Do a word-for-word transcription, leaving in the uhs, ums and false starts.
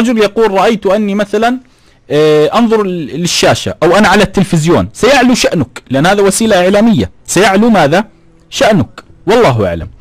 رجل يقول رأيت أني مثلا أنظر للشاشة أو أنا على التلفزيون، سيعلو شأنك، لأن هذا وسيلة إعلامية، سيعلو ماذا؟ شأنك، والله أعلم.